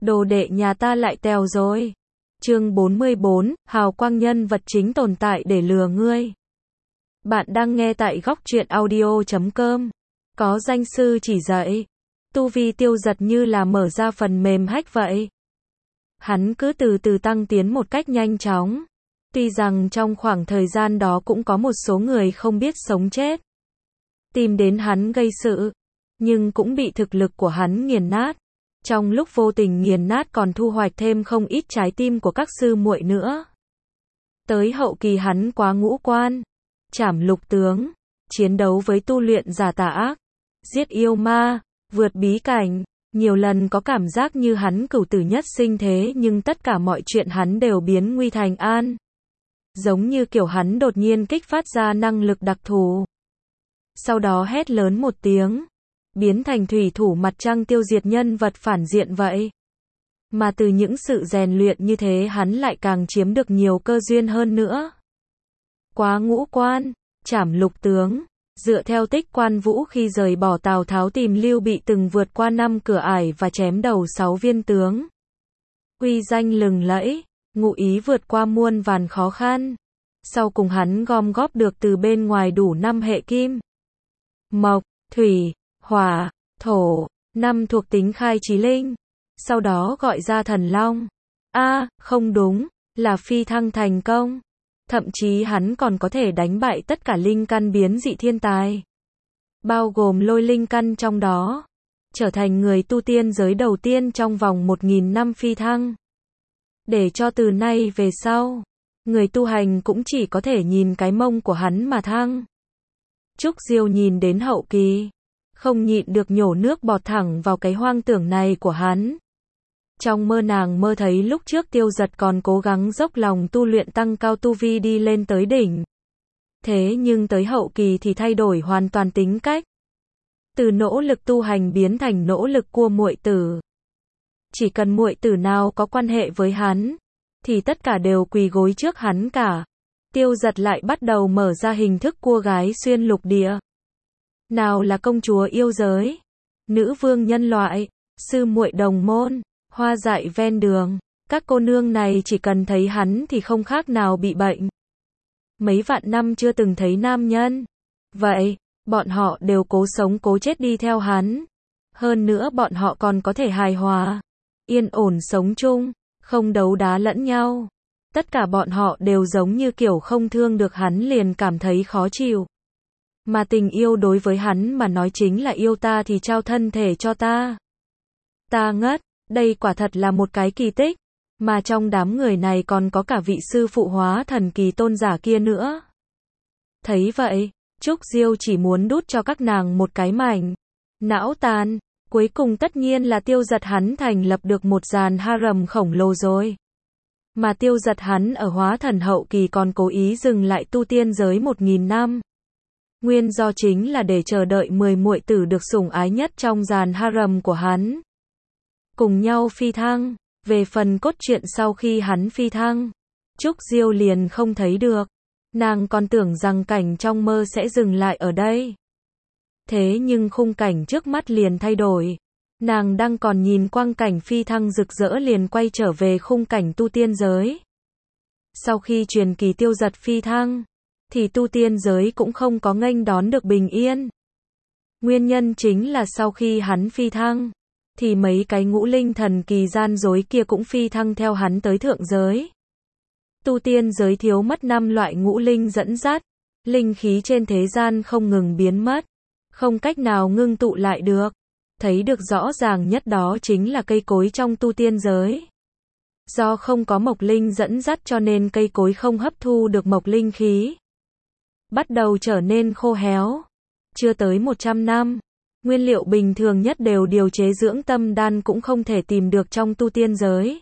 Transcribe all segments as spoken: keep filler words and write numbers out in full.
Đồ đệ nhà ta lại tèo rồi. Chương bốn mươi bốn, hào quang nhân vật chính tồn tại để lừa ngươi. Bạn đang nghe tại góc truyện audio chấm com. Có danh sư chỉ dạy. Tu vi Tiêu Dật như là mở ra phần mềm hack vậy. Hắn cứ từ từ tăng tiến một cách nhanh chóng. Tuy rằng trong khoảng thời gian đó cũng có một số người không biết sống chết tìm đến hắn gây sự, nhưng cũng bị thực lực của hắn nghiền nát. Trong lúc vô tình nghiền nát còn thu hoạch thêm không ít trái tim của các sư muội nữa. Tới hậu kỳ hắn quá ngũ quan, trảm lục tướng, chiến đấu với tu luyện giả tà ác, giết yêu ma, vượt bí cảnh, nhiều lần có cảm giác như hắn cửu tử nhất sinh thế, nhưng tất cả mọi chuyện hắn đều biến nguy thành an. Giống như kiểu hắn đột nhiên kích phát ra năng lực đặc thù. Sau đó hét lớn một tiếng, biến thành thủy thủ mặt trăng tiêu diệt nhân vật phản diện vậy. Mà từ những sự rèn luyện như thế hắn lại càng chiếm được nhiều cơ duyên hơn nữa. Quá ngũ quan, trảm lục tướng, dựa theo tích Quan Vũ khi rời bỏ Tào Tháo tìm Lưu Bị từng vượt qua năm cửa ải và chém đầu sáu viên tướng. Uy danh lừng lẫy, ngụ ý vượt qua muôn vàn khó khăn. Sau cùng hắn gom góp được từ bên ngoài đủ năm hệ kim, mộc, thủy, hỏa, thổ, năm thuộc tính khai chí linh. Sau đó gọi ra thần long. A, à, không đúng, là phi thăng thành công. Thậm chí hắn còn có thể đánh bại tất cả linh căn biến dị thiên tài, bao gồm lôi linh căn trong đó. Trở thành người tu tiên giới đầu tiên trong vòng một nghìn năm phi thăng. Để cho từ nay về sau, người tu hành cũng chỉ có thể nhìn cái mông của hắn mà thăng. Trúc Diêu nhìn đến hậu kỳ, không nhịn được nhổ nước bọt thẳng vào cái hoang tưởng này của hắn. Trong mơ nàng mơ thấy lúc trước Tiêu Dật còn cố gắng dốc lòng tu luyện tăng cao tu vi đi lên tới đỉnh. Thế nhưng tới hậu kỳ thì thay đổi hoàn toàn tính cách. Từ nỗ lực tu hành biến thành nỗ lực cua muội tử. Chỉ cần muội tử nào có quan hệ với hắn, thì tất cả đều quỳ gối trước hắn cả. Tiêu Dật lại bắt đầu mở ra hình thức cua gái xuyên lục địa. Nào là công chúa yêu giới, nữ vương nhân loại, sư muội đồng môn, hoa dại ven đường. Các cô nương này chỉ cần thấy hắn thì không khác nào bị bệnh. Mấy vạn năm chưa từng thấy nam nhân. Vậy, bọn họ đều cố sống cố chết đi theo hắn. Hơn nữa bọn họ còn có thể hài hòa, yên ổn sống chung, không đấu đá lẫn nhau. Tất cả bọn họ đều giống như kiểu không thương được hắn liền cảm thấy khó chịu. Mà tình yêu đối với hắn mà nói chính là yêu ta thì trao thân thể cho ta. Ta ngất, đây quả thật là một cái kỳ tích. Mà trong đám người này còn có cả vị sư phụ hóa thần kỳ tôn giả kia nữa. Thấy vậy, Trúc Diêu chỉ muốn đút cho các nàng một cái mảnh não tàn. Cuối cùng tất nhiên là Tiêu Dật hắn thành lập được một dàn harem khổng lồ rồi. Mà Tiêu Dật hắn ở hóa thần hậu kỳ còn cố ý dừng lại tu tiên giới một nghìn năm. Nguyên do chính là để chờ đợi mười muội tử được sủng ái nhất trong dàn harem của hắn. Cùng nhau phi thăng. Về phần cốt truyện sau khi hắn phi thăng, Trúc Diêu liền không thấy được. Nàng còn tưởng rằng cảnh trong mơ sẽ dừng lại ở đây. Thế nhưng khung cảnh trước mắt liền thay đổi. Nàng đang còn nhìn quang cảnh phi thăng rực rỡ liền quay trở về khung cảnh tu tiên giới. Sau khi truyền kỳ Tiêu Dật phi thăng, thì tu tiên giới cũng không có nghênh đón được bình yên. Nguyên nhân chính là sau khi hắn phi thăng, thì mấy cái ngũ linh thần kỳ gian dối kia cũng phi thăng theo hắn tới thượng giới. Tu tiên giới thiếu mất năm loại ngũ linh dẫn dắt, linh khí trên thế gian không ngừng biến mất, không cách nào ngưng tụ lại được. Thấy được rõ ràng nhất đó chính là cây cối trong tu tiên giới. Do không có mộc linh dẫn dắt cho nên cây cối không hấp thu được mộc linh khí, bắt đầu trở nên khô héo. Chưa tới một trăm năm, nguyên liệu bình thường nhất đều điều chế dưỡng tâm đan cũng không thể tìm được trong tu tiên giới.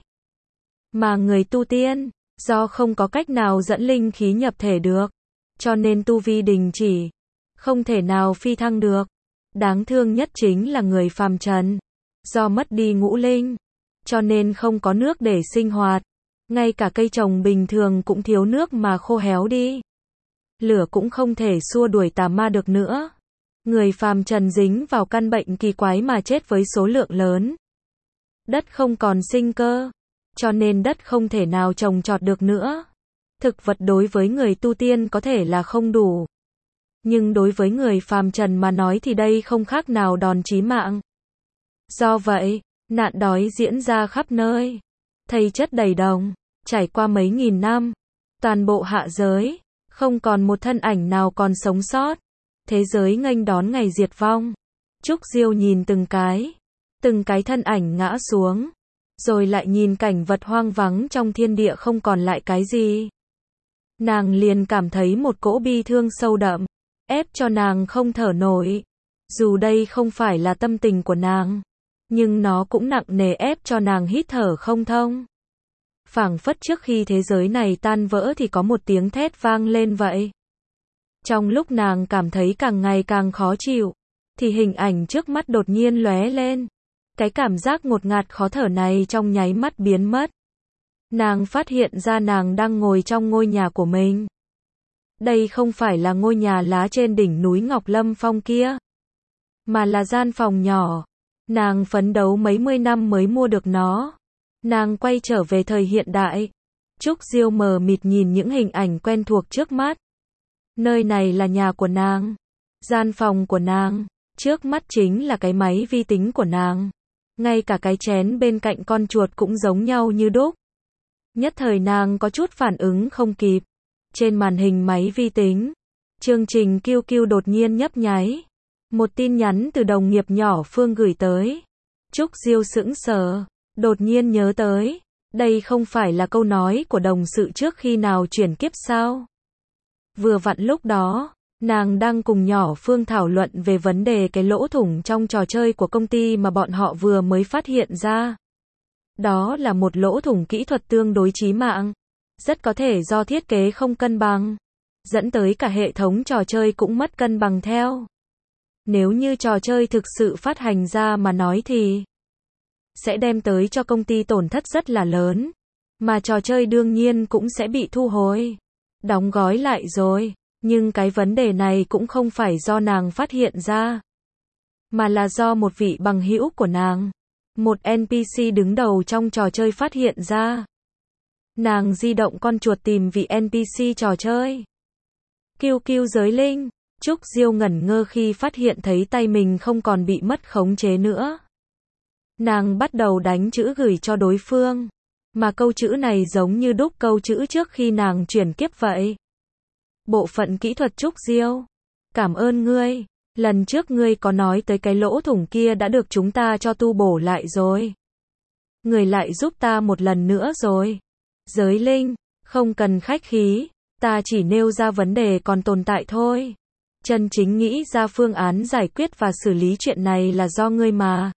Mà người tu tiên, do không có cách nào dẫn linh khí nhập thể được, cho nên tu vi đình chỉ, không thể nào phi thăng được. Đáng thương nhất chính là người phàm trần, do mất đi ngũ linh, cho nên không có nước để sinh hoạt. Ngay cả cây trồng bình thường cũng thiếu nước mà khô héo đi. Lửa cũng không thể xua đuổi tà ma được nữa. Người phàm trần dính vào căn bệnh kỳ quái mà chết với số lượng lớn. Đất không còn sinh cơ, cho nên đất không thể nào trồng trọt được nữa. Thực vật đối với người tu tiên có thể là không đủ, nhưng đối với người phàm trần mà nói thì đây không khác nào đòn chí mạng. Do vậy, nạn đói diễn ra khắp nơi, thây chất đầy đồng, trải qua mấy nghìn năm, toàn bộ hạ giới, không còn một thân ảnh nào còn sống sót. Thế giới nghênh đón ngày diệt vong. Trúc Diêu nhìn từng cái, từng cái thân ảnh ngã xuống, rồi lại nhìn cảnh vật hoang vắng trong thiên địa không còn lại cái gì. Nàng liền cảm thấy một cỗ bi thương sâu đậm, ép cho nàng không thở nổi. Dù đây không phải là tâm tình của nàng, nhưng nó cũng nặng nề ép cho nàng hít thở không thông. Phảng phất trước khi thế giới này tan vỡ thì có một tiếng thét vang lên vậy. Trong lúc nàng cảm thấy càng ngày càng khó chịu, thì hình ảnh trước mắt đột nhiên lóe lên. Cái cảm giác ngột ngạt khó thở này trong nháy mắt biến mất. Nàng phát hiện ra nàng đang ngồi trong ngôi nhà của mình. Đây không phải là ngôi nhà lá trên đỉnh núi Ngọc Lâm Phong kia, mà là gian phòng nhỏ. Nàng phấn đấu mấy mươi năm mới mua được nó. Nàng quay trở về thời hiện đại. Trúc Diêu mờ mịt nhìn những hình ảnh quen thuộc trước mắt. Nơi này là nhà của nàng, gian phòng của nàng, trước mắt chính là cái máy vi tính của nàng. Ngay cả cái chén bên cạnh con chuột cũng giống nhau như đúc. Nhất thời nàng có chút phản ứng không kịp. Trên màn hình máy vi tính, chương trình Q Q đột nhiên nhấp nháy. Một tin nhắn từ đồng nghiệp nhỏ Phương gửi tới. Trúc Diêu sững sờ, đột nhiên nhớ tới. Đây không phải là câu nói của đồng sự trước khi nào chuyển kiếp sao? Vừa vặn lúc đó, nàng đang cùng nhỏ Phương thảo luận về vấn đề cái lỗ thủng trong trò chơi của công ty mà bọn họ vừa mới phát hiện ra. Đó là một lỗ thủng kỹ thuật tương đối chí mạng, rất có thể do thiết kế không cân bằng, dẫn tới cả hệ thống trò chơi cũng mất cân bằng theo. Nếu như trò chơi thực sự phát hành ra mà nói thì sẽ đem tới cho công ty tổn thất rất là lớn, mà trò chơi đương nhiên cũng sẽ bị thu hồi, đóng gói lại rồi. Nhưng cái vấn đề này cũng không phải do nàng phát hiện ra, mà là do một vị bằng hữu của nàng, một en pê xê đứng đầu trong trò chơi phát hiện ra. Nàng di động con chuột tìm vị en pê xê trò chơi. Q Q giới linh. Trúc Diêu ngẩn ngơ khi phát hiện thấy tay mình không còn bị mất khống chế nữa. Nàng bắt đầu đánh chữ gửi cho đối phương, mà câu chữ này giống như đúc câu chữ trước khi nàng chuyển kiếp vậy. Bộ phận kỹ thuật Trúc Diêu, cảm ơn ngươi, lần trước ngươi có nói tới cái lỗ thủng kia đã được chúng ta cho tu bổ lại rồi. Ngươi lại giúp ta một lần nữa rồi. Giới linh, không cần khách khí, ta chỉ nêu ra vấn đề còn tồn tại thôi. Chân chính nghĩ ra phương án giải quyết và xử lý chuyện này là do ngươi mà.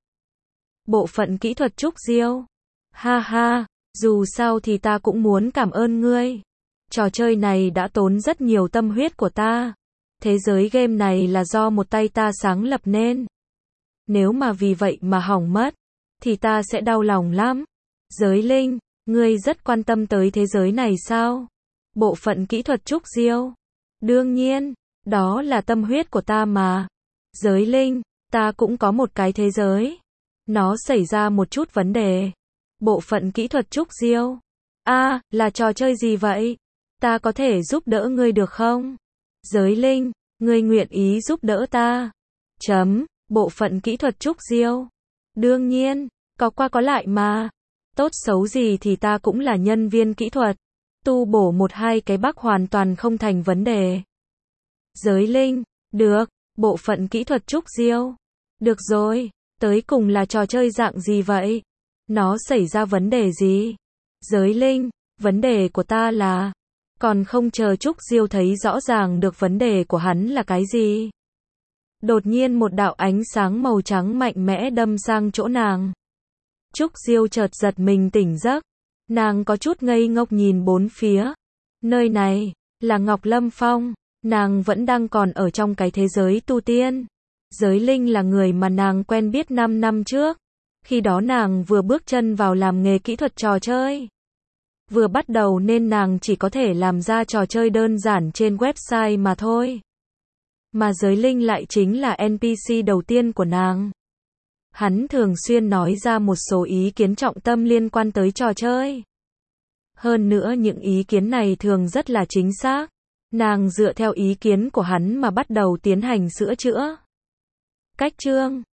Bộ phận kỹ thuật Trúc Diêu, ha ha, dù sao thì ta cũng muốn cảm ơn ngươi. Trò chơi này đã tốn rất nhiều tâm huyết của ta. Thế giới game này là do một tay ta sáng lập nên. Nếu mà vì vậy mà hỏng mất, thì ta sẽ đau lòng lắm. Giới linh, ngươi rất quan tâm tới thế giới này sao? Bộ phận kỹ thuật Trúc Diêu, đương nhiên, đó là tâm huyết của ta mà. Giới linh, ta cũng có một cái thế giới. Nó xảy ra một chút vấn đề. Bộ phận kỹ thuật Trúc Diêu, a, à, là trò chơi gì vậy? Ta có thể giúp đỡ ngươi được không? Giới linh, ngươi nguyện ý giúp đỡ ta. Chấm, bộ phận kỹ thuật Trúc Diêu. Đương nhiên, có qua có lại mà. Tốt xấu gì thì ta cũng là nhân viên kỹ thuật. Tu bổ một hai cái bug hoàn toàn không thành vấn đề. Giới linh, được, bộ phận kỹ thuật Trúc Diêu. Được rồi, tới cùng là trò chơi dạng gì vậy? Nó xảy ra vấn đề gì? Giới linh, vấn đề của ta là... Còn không chờ Trúc Diêu thấy rõ ràng được vấn đề của hắn là cái gì. Đột nhiên một đạo ánh sáng màu trắng mạnh mẽ đâm sang chỗ nàng. Trúc Diêu chợt giật mình tỉnh giấc. Nàng có chút ngây ngốc nhìn bốn phía. Nơi này, là Ngọc Lâm Phong. Nàng vẫn đang còn ở trong cái thế giới tu tiên. Giới linh là người mà nàng quen biết năm năm trước. Khi đó nàng vừa bước chân vào làm nghề kỹ thuật trò chơi. Vừa bắt đầu nên nàng chỉ có thể làm ra trò chơi đơn giản trên website mà thôi. Mà giới linh lại chính là en pê xê đầu tiên của nàng. Hắn thường xuyên nói ra một số ý kiến trọng tâm liên quan tới trò chơi. Hơn nữa những ý kiến này thường rất là chính xác. Nàng dựa theo ý kiến của hắn mà bắt đầu tiến hành sửa chữa. Cách chương